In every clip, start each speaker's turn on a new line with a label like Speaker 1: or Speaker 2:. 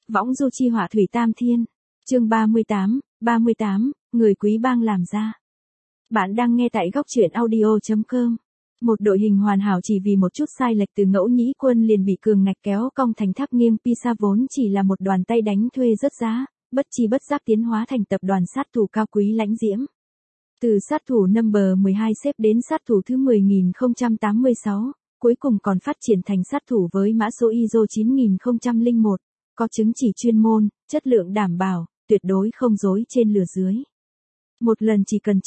Speaker 1: Võng du chi hỏa thủy tam thiên. Chương 38, người quý bang làm ra. Bạn đang nghe tại góc truyện audio.com. Một đội hình hoàn hảo chỉ vì một chút sai lệch từ Ngẫu Nhĩ Quân liền bị cường ngạch kéo cong thành tháp nghiêng Pisa vốn chỉ là một đoàn tay đánh thuê rớt giá, bất chi bất giác tiến hóa thành tập đoàn sát thủ cao quý lãnh diễm. Từ sát thủ number 12 xếp đến sát thủ thứ 10.086, cuối cùng còn phát triển thành sát thủ với mã số ISO 9001, có chứng chỉ chuyên môn, chất lượng đảm bảo, tuyệt đối không dối trên lừa dưới. Một lần chỉ cần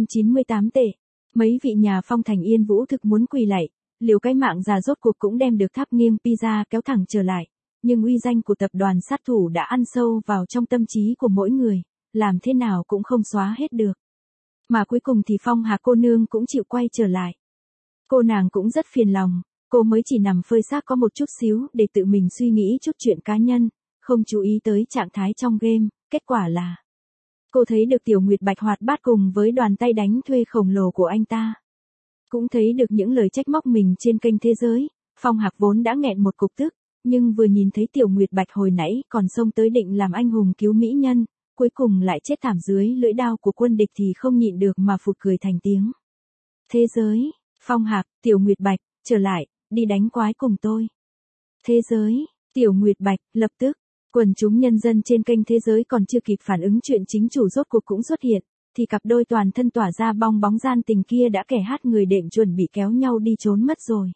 Speaker 1: 998 tệ. Mấy vị nhà phong thành Yên Vũ thực muốn quỳ lạy, liều cái mạng già rốt cuộc cũng đem được tháp nghiêng Pisa kéo thẳng trở lại, nhưng uy danh của tập đoàn sát thủ đã ăn sâu vào trong tâm trí của mỗi người, làm thế nào cũng không xóa hết được. Mà cuối cùng thì Phong Hạc cô nương cũng chịu quay trở lại. Cô nàng cũng rất phiền lòng, cô mới chỉ nằm phơi xác có một chút xíu để tự mình suy nghĩ chút chuyện cá nhân, không chú ý tới trạng thái trong game, kết quả là cô thấy được Tiểu Nguyệt Bạch hoạt bát cùng với đoàn tay đánh thuê khổng lồ của anh ta. Cũng thấy được những lời trách móc mình trên kênh Thế Giới, Phong Hạc vốn đã nghẹn một cục tức, nhưng vừa nhìn thấy Tiểu Nguyệt Bạch hồi nãy còn xông tới định làm anh hùng cứu mỹ nhân, cuối cùng lại chết thảm dưới lưỡi đao của quân địch thì không nhịn được mà phụt cười thành tiếng. Thế Giới, Phong Hạc, Tiểu Nguyệt Bạch, trở lại, đi đánh quái cùng tôi. Thế Giới, Tiểu Nguyệt Bạch, lập tức. Quần chúng nhân dân trên kênh Thế Giới còn chưa kịp phản ứng chuyện chính chủ rốt cuộc cũng xuất hiện, thì cặp đôi toàn thân tỏa ra bong bóng gian tình kia đã kẻ hát người đệm chuẩn bị kéo nhau đi trốn mất rồi.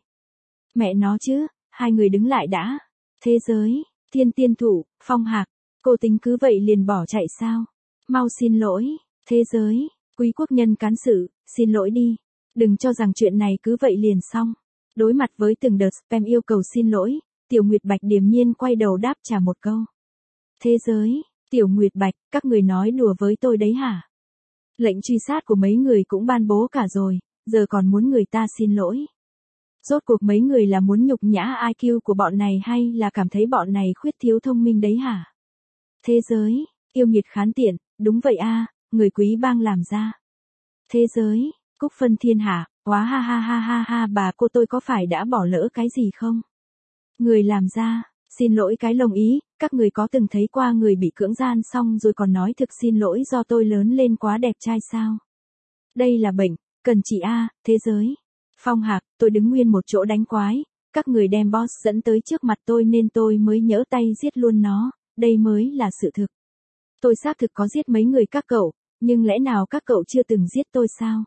Speaker 1: Mẹ nó chứ, hai người đứng lại đã. Thế Giới, Thiên Tiên Thủ, Phong Hạc, cô tính cứ vậy liền bỏ chạy sao? Mau xin lỗi. Thế Giới, Quý quốc nhân cán sự, xin lỗi đi. Đừng cho rằng chuyện này cứ vậy liền xong. Đối mặt với từng đợt spam yêu cầu xin lỗi, Tiểu Nguyệt Bạch điềm nhiên quay đầu đáp trả một câu. Thế Giới, Tiểu Nguyệt Bạch, các người nói đùa với tôi đấy hả? Lệnh truy sát của mấy người cũng ban bố cả rồi, giờ còn muốn người ta xin lỗi. Rốt cuộc mấy người là muốn nhục nhã IQ của bọn này hay là cảm thấy bọn này khuyết thiếu thông minh đấy hả? Thế Giới, yêu nghiệt khán tiện, đúng vậy a, người quý bang làm ra. Thế Giới, Cúc Phân Thiên Hạ, quá ha ha ha ha ha, bà cô tôi có phải đã bỏ lỡ cái gì không? Người làm ra, xin lỗi cái lồng ý, các người có từng thấy qua người bị cưỡng gian xong rồi còn nói thực xin lỗi do tôi lớn lên quá đẹp trai sao? Đây là bệnh, cần trị a. Thế Giới, Phong Hạc, tôi đứng nguyên một chỗ đánh quái, các người đem boss dẫn tới trước mặt tôi nên tôi mới nhỡ tay giết luôn nó, đây mới là sự thực. Tôi xác thực có giết mấy người các cậu, nhưng lẽ nào các cậu chưa từng giết tôi sao?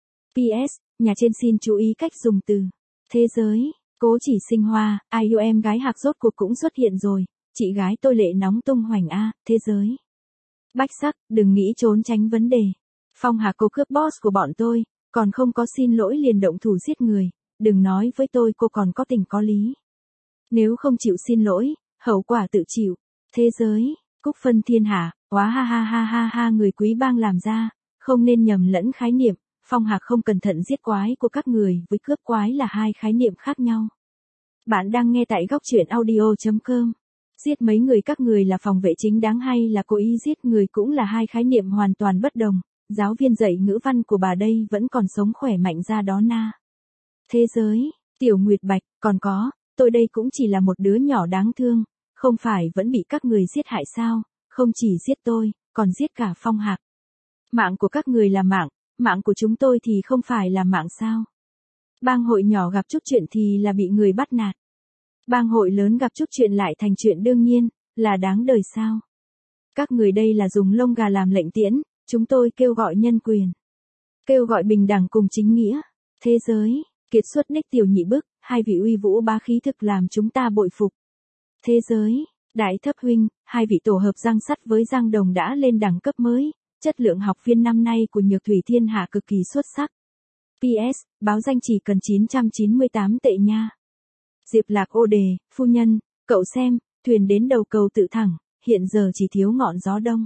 Speaker 1: PS, nhà trên xin chú ý cách dùng từ. Thế Giới, Cố Chỉ Sinh Hoa, IU em gái Hạc rốt cuộc cũng xuất hiện rồi, chị gái tôi lệ nóng tung hoành a. Thế Giới, Bách Sắc, đừng nghĩ trốn tránh vấn đề. Phong Hạc cô cướp boss của bọn tôi, còn không có xin lỗi liền động thủ giết người, đừng nói với tôi cô còn có tình có lý. Nếu không chịu xin lỗi, hậu quả tự chịu. Thế Giới, Cúc Phân Thiên Hạ, quá ha ha ha ha ha, người quý bang làm ra, không nên nhầm lẫn khái niệm. Phong Hạc không cẩn thận giết quái của các người với cướp quái là hai khái niệm khác nhau. Bạn đang nghe tại góc truyện audio.com. Giết mấy người các người là phòng vệ chính đáng hay là cố ý giết người cũng là hai khái niệm hoàn toàn bất đồng. Giáo viên dạy ngữ văn của bà đây vẫn còn sống khỏe mạnh ra đó na. Thế Giới, Tiểu Nguyệt Bạch, còn có, tôi đây cũng chỉ là một đứa nhỏ đáng thương, không phải vẫn bị các người giết hại sao, không chỉ giết tôi, còn giết cả Phong Hạc. Mạng của các người là mạng của chúng tôi thì không phải là mạng sao? Bang hội nhỏ gặp chút chuyện thì là bị người bắt nạt. Bang hội lớn gặp chút chuyện lại thành chuyện đương nhiên, là đáng đời sao? Các người đây là dùng lông gà làm lệnh tiễn, chúng tôi kêu gọi nhân quyền. Kêu gọi bình đẳng cùng chính nghĩa. Thế Giới, Kiệt Xuất Ních Tiểu Nhị Bức, hai vị uy vũ bá khí thực làm chúng ta bội phục. Thế Giới, Đại Thấp Huynh, hai vị tổ hợp Giang Sắt với Giang Đồng đã lên đẳng cấp mới. Chất lượng học viên năm nay của Nhược Thủy Thiên Hạ cực kỳ xuất sắc. PS, báo danh chỉ cần 998 tệ nha. Diệp Lạc ô đề, phu nhân, cậu xem, thuyền đến đầu cầu tự thẳng, hiện giờ chỉ thiếu ngọn gió đông.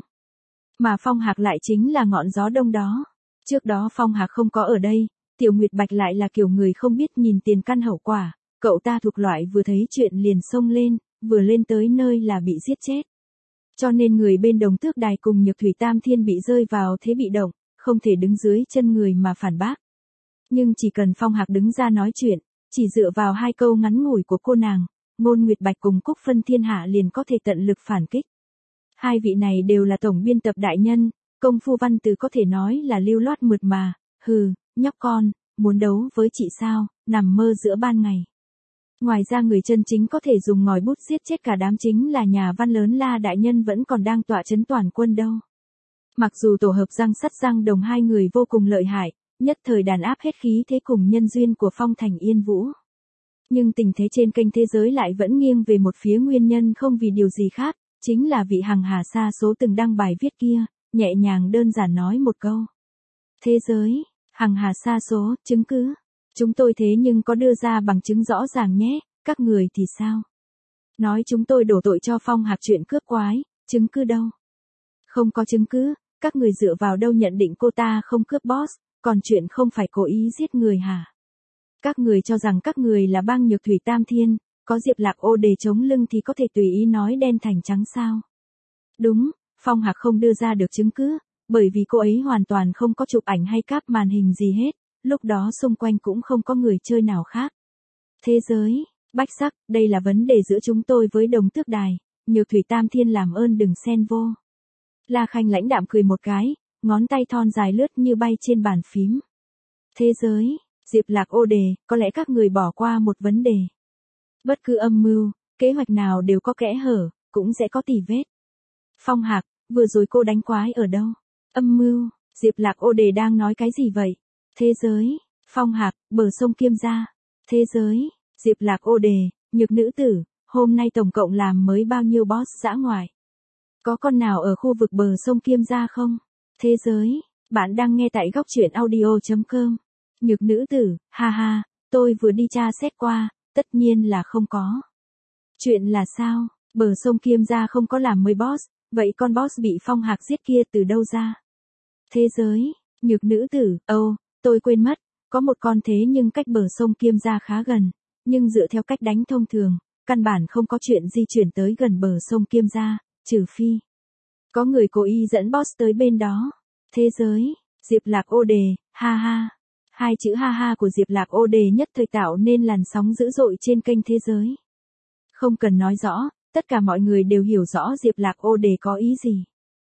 Speaker 1: Mà Phong Hạc lại chính là ngọn gió đông đó. Trước đó Phong Hạc không có ở đây, Tiểu Nguyệt Bạch lại là kiểu người không biết nhìn tiền căn hậu quả, cậu ta thuộc loại vừa thấy chuyện liền xông lên, vừa lên tới nơi là bị giết chết. Cho nên người bên Đồng Tước Đài cùng Nhược Thủy Tam Thiên bị rơi vào thế bị động, không thể đứng dưới chân người mà phản bác. Nhưng chỉ cần Phong Hạc đứng ra nói chuyện, chỉ dựa vào hai câu ngắn ngủi của cô nàng, Ngôn Nguyệt Bạch cùng Cúc Phân Thiên Hạ liền có thể tận lực phản kích. Hai vị này đều là tổng biên tập đại nhân, công phu văn từ có thể nói là lưu loát mượt mà, hừ, nhóc con, muốn đấu với chị sao, nằm mơ giữa ban ngày. Ngoài ra người chân chính có thể dùng ngòi bút giết chết cả đám chính là nhà văn lớn La đại nhân vẫn còn đang tọa trấn toàn quân đâu. Mặc dù tổ hợp răng sắt răng đồng hai người vô cùng lợi hại, nhất thời đàn áp hết khí thế cùng nhân duyên của Phong Thành Yên Vũ. Nhưng tình thế trên kênh thế giới lại vẫn nghiêng về một phía, nguyên nhân không vì điều gì khác, chính là vị Hằng Hà Sa Số từng đăng bài viết kia, nhẹ nhàng đơn giản nói một câu. Thế giới, Hằng Hà Sa Số, chứng cứ. Chúng tôi thế nhưng có đưa ra bằng chứng rõ ràng nhé, các người thì sao? Nói chúng tôi đổ tội cho Phong Hạc chuyện cướp quái, chứng cứ đâu? Không có chứng cứ, các người dựa vào đâu nhận định cô ta không cướp boss, còn chuyện không phải cố ý giết người hả? Các người cho rằng các người là bang Nhược Thủy Tam Thiên, có Diệp Lạc Ô để chống lưng thì có thể tùy ý nói đen thành trắng sao? Đúng, Phong Hạc không đưa ra được chứng cứ, bởi vì cô ấy hoàn toàn không có chụp ảnh hay cáp màn hình gì hết, lúc đó xung quanh cũng không có người chơi nào khác. Thế giới, Bách Sắc, đây là vấn đề giữa chúng tôi với Đồng Tước Đài, Nhược Thủy Tam Thiên làm ơn đừng xen vô. La Khanh lãnh đạm cười một cái, ngón tay thon dài lướt như bay trên bàn phím. Thế giới, Diệp Lạc Ô đề, có lẽ các người bỏ qua một vấn đề. Bất cứ âm mưu, kế hoạch nào đều có kẽ hở, cũng sẽ có tỉ vết. Phong Hạc, vừa rồi cô đánh quái ở đâu? Âm mưu, Diệp Lạc Ô đề đang nói cái gì vậy? Thế giới, Phong Hạc, bờ sông Kiêm Gia. Thế giới, Diệp Lạc Ô đề, Nhược nữ tử, hôm nay tổng cộng làm mới bao nhiêu boss dã ngoại? Có con nào ở khu vực bờ sông Kiêm Gia không? Thế giới, bạn đang nghe tại góc truyện audio.com. Nhược nữ tử, ha ha, tôi vừa đi tra xét qua, tất nhiên là không có. Chuyện là sao? Bờ sông Kiêm Gia không có làm 10 boss, vậy con boss bị Phong Hạc giết kia từ đâu ra? Thế giới, Nhược nữ tử, tôi quên mất, có một con thế nhưng cách bờ sông Kiêm Gia khá gần, nhưng dựa theo cách đánh thông thường, căn bản không có chuyện di chuyển tới gần bờ sông Kiêm Gia, trừ phi có người cố ý dẫn boss tới bên đó. Thế giới, Diệp Lạc Ô đề, ha ha. Hai chữ ha ha của Diệp Lạc Ô đề nhất thời tạo nên làn sóng dữ dội trên kênh thế giới. Không cần nói rõ, tất cả mọi người đều hiểu rõ Diệp Lạc Ô đề có ý gì.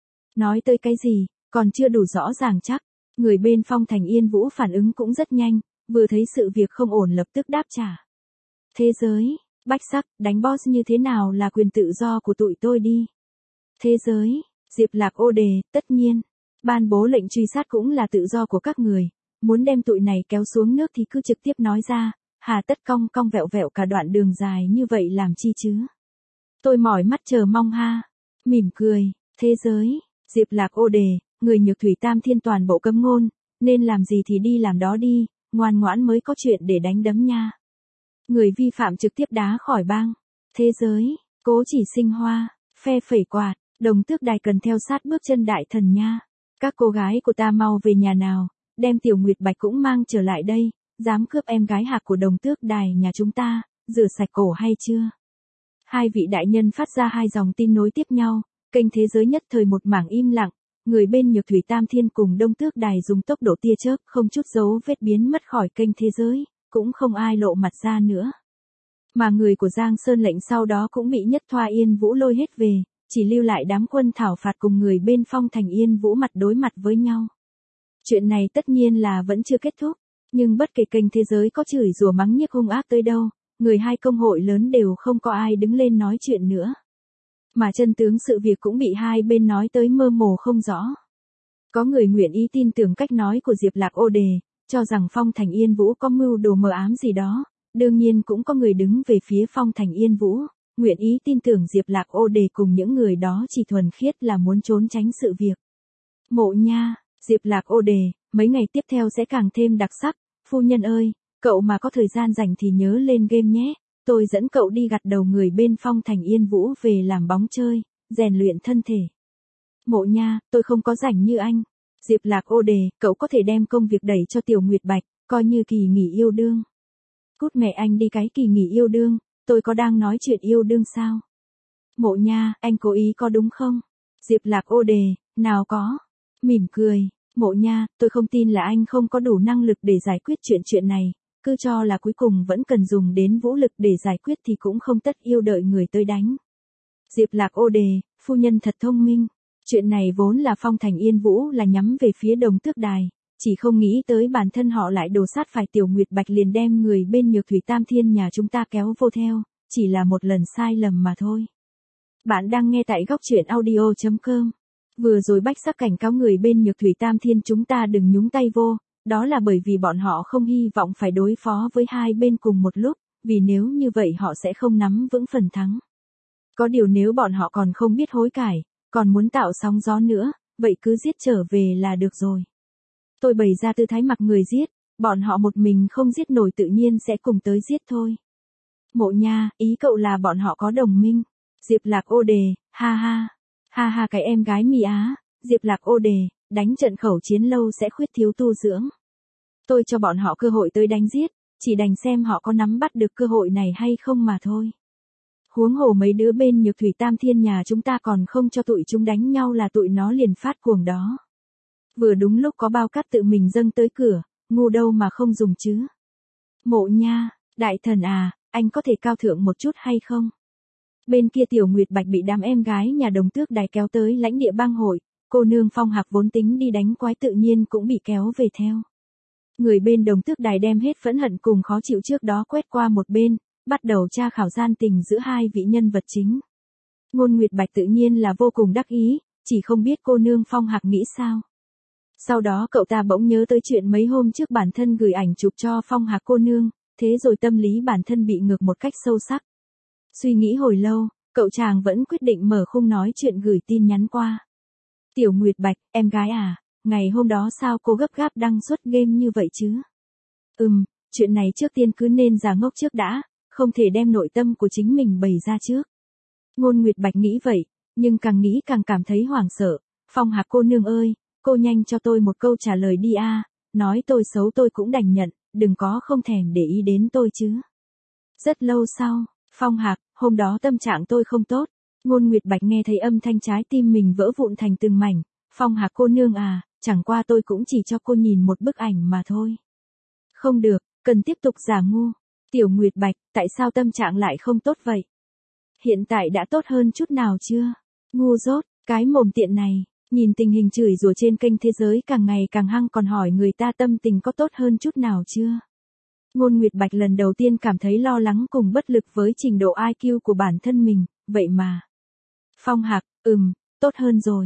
Speaker 1: Nói tới cái gì, còn chưa đủ rõ ràng chắc. Người bên Phong Thành Yên Vũ phản ứng cũng rất nhanh, vừa thấy sự việc không ổn lập tức đáp trả. Thế giới, Bách Sắc, đánh boss như thế nào là quyền tự do của tụi tôi đi. Thế giới, Diệp Lạc Ô đề, tất nhiên. Ban bố lệnh truy sát cũng là tự do của các người. Muốn đem tụi này kéo xuống nước thì cứ trực tiếp nói ra, hà tất cong cong vẹo vẹo cả đoạn đường dài như vậy làm chi chứ. Tôi mỏi mắt chờ mong ha. Mỉm cười, thế giới, Diệp Lạc Ô đề, người Nhược Thủy Tam Thiên toàn bộ cấm ngôn, nên làm gì thì đi làm đó đi, ngoan ngoãn mới có chuyện để đánh đấm nha. Người vi phạm trực tiếp đá khỏi bang. Thế giới, Cố Chỉ Sinh Hoa, phe phẩy quạt, Đồng Tước Đài cần theo sát bước chân đại thần nha. Các cô gái của ta mau về nhà nào, đem Tiểu Nguyệt Bạch cũng mang trở lại đây, dám cướp em gái Hạc của Đồng Tước Đài nhà chúng ta, rửa sạch cổ hay chưa? Hai vị đại nhân phát ra hai dòng tin nối tiếp nhau, kênh thế giới nhất thời một mảng im lặng, người bên Nhược Thủy Tam Thiên cùng Đông Tước Đài dùng tốc độ tia chớp không chút dấu vết biến mất khỏi kênh thế giới, cũng không ai lộ mặt ra nữa. Mà người của Giang Sơn lệnh sau đó cũng bị Nhất Thoa Yên Vũ lôi hết về, chỉ lưu lại đám quân thảo phạt cùng người bên Phong Thành Yên Vũ mặt đối mặt với nhau. Chuyện này tất nhiên là vẫn chưa kết thúc, nhưng bất kể kênh thế giới có chửi rủa mắng nhiếc hung ác tới đâu, người hai công hội lớn đều không có ai đứng lên nói chuyện nữa. Mà chân tướng sự việc cũng bị hai bên nói tới mơ hồ không rõ. Có người nguyện ý tin tưởng cách nói của Diệp Lạc Ô đề, cho rằng Phong Thành Yên Vũ có mưu đồ mờ ám gì đó, đương nhiên cũng có người đứng về phía Phong Thành Yên Vũ, nguyện ý tin tưởng Diệp Lạc Ô đề cùng những người đó chỉ thuần khiết là muốn trốn tránh sự việc. Mộ nha, Diệp Lạc Ô đề, mấy ngày tiếp theo sẽ càng thêm đặc sắc, phu nhân ơi, cậu mà có thời gian rảnh thì nhớ lên game nhé, tôi dẫn cậu đi gặt đầu người bên Phong Thành Yên Vũ về làm bóng chơi, rèn luyện thân thể. Mộ nha, tôi không có rảnh như anh. Diệp Lạc Ô đề, cậu có thể đem công việc đẩy cho Tiểu Nguyệt Bạch, coi như kỳ nghỉ yêu đương. Cút mẹ anh đi cái kỳ nghỉ yêu đương, tôi có đang nói chuyện yêu đương sao? Mộ nha, anh cố ý có đúng không? Diệp Lạc Ô đề, nào có. Mỉm cười, mộ nha, tôi không tin là anh không có đủ năng lực để giải quyết chuyện này, cứ cho là cuối cùng vẫn cần dùng đến vũ lực để giải quyết thì cũng không tất yêu đợi người tới đánh. Diệp Lạc ô đề, phu nhân thật thông minh. Chuyện này vốn là Phong Thành Yên Vũ là nhắm về phía Đồng Tước Đài, chỉ không nghĩ tới bản thân họ lại đổ sát phải Tiểu Nguyệt Bạch liền đem người bên Nhược Thủy Tam Thiên nhà chúng ta kéo vô theo, chỉ là một lần sai lầm mà thôi. Bạn đang nghe tại góc truyện audio.com. Vừa rồi Bách Sắc cảnh cáo người bên Nhược Thủy Tam Thiên chúng ta đừng nhúng tay vô, đó là bởi vì bọn họ không hy vọng phải đối phó với hai bên cùng một lúc, vì nếu như vậy họ sẽ không nắm vững phần thắng. Có điều nếu bọn họ còn không biết hối cải, còn muốn tạo sóng gió nữa, vậy cứ giết trở về là được rồi. Tôi bày ra tư thái mặc người giết, bọn họ một mình không giết nổi tự nhiên sẽ cùng tới giết thôi. Mộ Nha, ý cậu là bọn họ có đồng minh. Diệp Lạc ô đề, ha ha cái em gái mì Á, Diệp Lạc ô đề, đánh trận khẩu chiến lâu sẽ khuyết thiếu tu dưỡng. Tôi cho bọn họ cơ hội tới đánh giết, chỉ đành xem họ có nắm bắt được cơ hội này hay không mà thôi. Huống hồ mấy đứa bên Nhược Thủy Tam Thiên nhà chúng ta còn không cho tụi chúng đánh nhau là tụi nó liền phát cuồng đó. Vừa đúng lúc có Bao Cát tự mình dâng tới cửa, ngu đâu mà không dùng chứ. Mộ Nha, đại thần à, anh có thể cao thượng một chút hay không? Bên kia Tiểu Nguyệt Bạch bị đám em gái nhà Đồng Tước Đài kéo tới lãnh địa bang hội, cô nương Phong Hạc vốn tính đi đánh quái tự nhiên cũng bị kéo về theo. Người bên Đồng Tước Đài đem hết phẫn hận cùng khó chịu trước đó quét qua một bên, bắt đầu tra khảo gian tình giữa hai vị nhân vật chính. Ngôn Nguyệt Bạch tự nhiên là vô cùng đắc ý, chỉ không biết cô nương Phong Hạc nghĩ sao. Sau đó cậu ta bỗng nhớ tới chuyện mấy hôm trước bản thân gửi ảnh chụp cho Phong Hạc cô nương, thế rồi tâm lý bản thân bị ngược một cách sâu sắc. Suy nghĩ hồi lâu, cậu chàng vẫn quyết định mở khung nói chuyện gửi tin nhắn qua. Tiểu Nguyệt Bạch, em gái à, ngày hôm đó sao cô gấp gáp đăng xuất game như vậy chứ? Chuyện này trước tiên cứ nên giả ngốc trước đã, không thể đem nội tâm của chính mình bày ra trước. Ngôn Nguyệt Bạch nghĩ vậy, nhưng càng nghĩ càng cảm thấy hoảng sợ. Phong Hạc cô nương ơi, cô nhanh cho tôi một câu trả lời đi a, nói tôi xấu tôi cũng đành nhận, đừng có không thèm để ý đến tôi chứ. Rất lâu sau, Phong Hạc, hôm đó tâm trạng tôi không tốt. Ngôn Nguyệt Bạch nghe thấy âm thanh trái tim mình vỡ vụn thành từng mảnh. Phong Hạc cô nương à, chẳng qua tôi cũng chỉ cho cô nhìn một bức ảnh mà thôi. Không được, cần tiếp tục giả ngu. Tiểu Nguyệt Bạch, tại sao tâm trạng lại không tốt vậy? Hiện tại đã tốt hơn chút nào chưa? Ngu dốt, cái mồm tiện này, nhìn tình hình chửi rủa trên kênh thế giới càng ngày càng hăng còn hỏi người ta tâm tình có tốt hơn chút nào chưa? Ngôn Nguyệt Bạch lần đầu tiên cảm thấy lo lắng cùng bất lực với trình độ IQ của bản thân mình, vậy mà. Phong Hạc, tốt hơn rồi.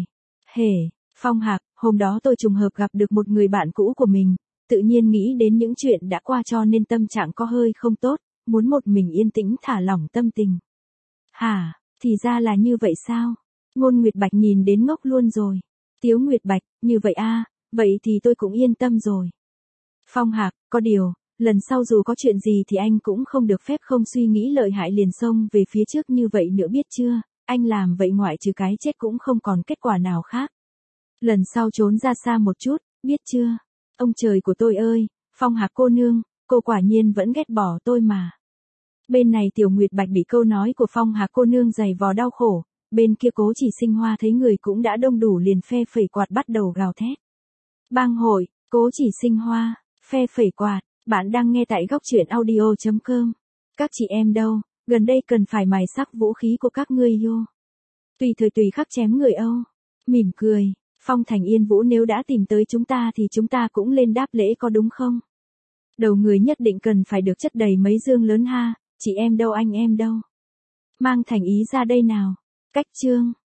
Speaker 1: Phong Hạc, hôm đó tôi trùng hợp gặp được một người bạn cũ của mình, tự nhiên nghĩ đến những chuyện đã qua cho nên tâm trạng có hơi không tốt, muốn một mình yên tĩnh thả lỏng tâm tình. Hả, thì ra là như vậy sao? Ngôn Nguyệt Bạch nhìn đến ngốc luôn rồi. Tiếu Nguyệt Bạch, như vậy a, vậy thì tôi cũng yên tâm rồi. Phong Hạc, có điều, lần sau dù có chuyện gì thì anh cũng không được phép không suy nghĩ lợi hại liền xông về phía trước như vậy nữa biết chưa, anh làm vậy ngoại trừ cái chết cũng không còn kết quả nào khác. Lần sau trốn ra xa một chút, biết chưa? Ông trời của tôi ơi, Phong Hạc cô nương, cô quả nhiên vẫn ghét bỏ tôi mà. Bên này Tiểu Nguyệt Bạch bị câu nói của Phong Hạc cô nương giày vò đau khổ, bên kia Cố Chỉ Sinh Hoa thấy người cũng đã đông đủ liền phe phẩy quạt bắt đầu gào thét. Bang hội, Cố Chỉ Sinh Hoa, phe phẩy quạt, bạn đang nghe tại góc truyện audio.com. Các chị em đâu, gần đây cần phải mài sắc vũ khí của các ngươi vô. Tùy thời tùy khắc chém người Âu. Mỉm cười, Phong Thành Yên Vũ nếu đã tìm tới chúng ta thì chúng ta cũng lên đáp lễ có đúng không? Đầu người nhất định cần phải được chất đầy mấy dương lớn ha, chị em đâu anh em đâu. Mang thành ý ra đây nào. Cách chương.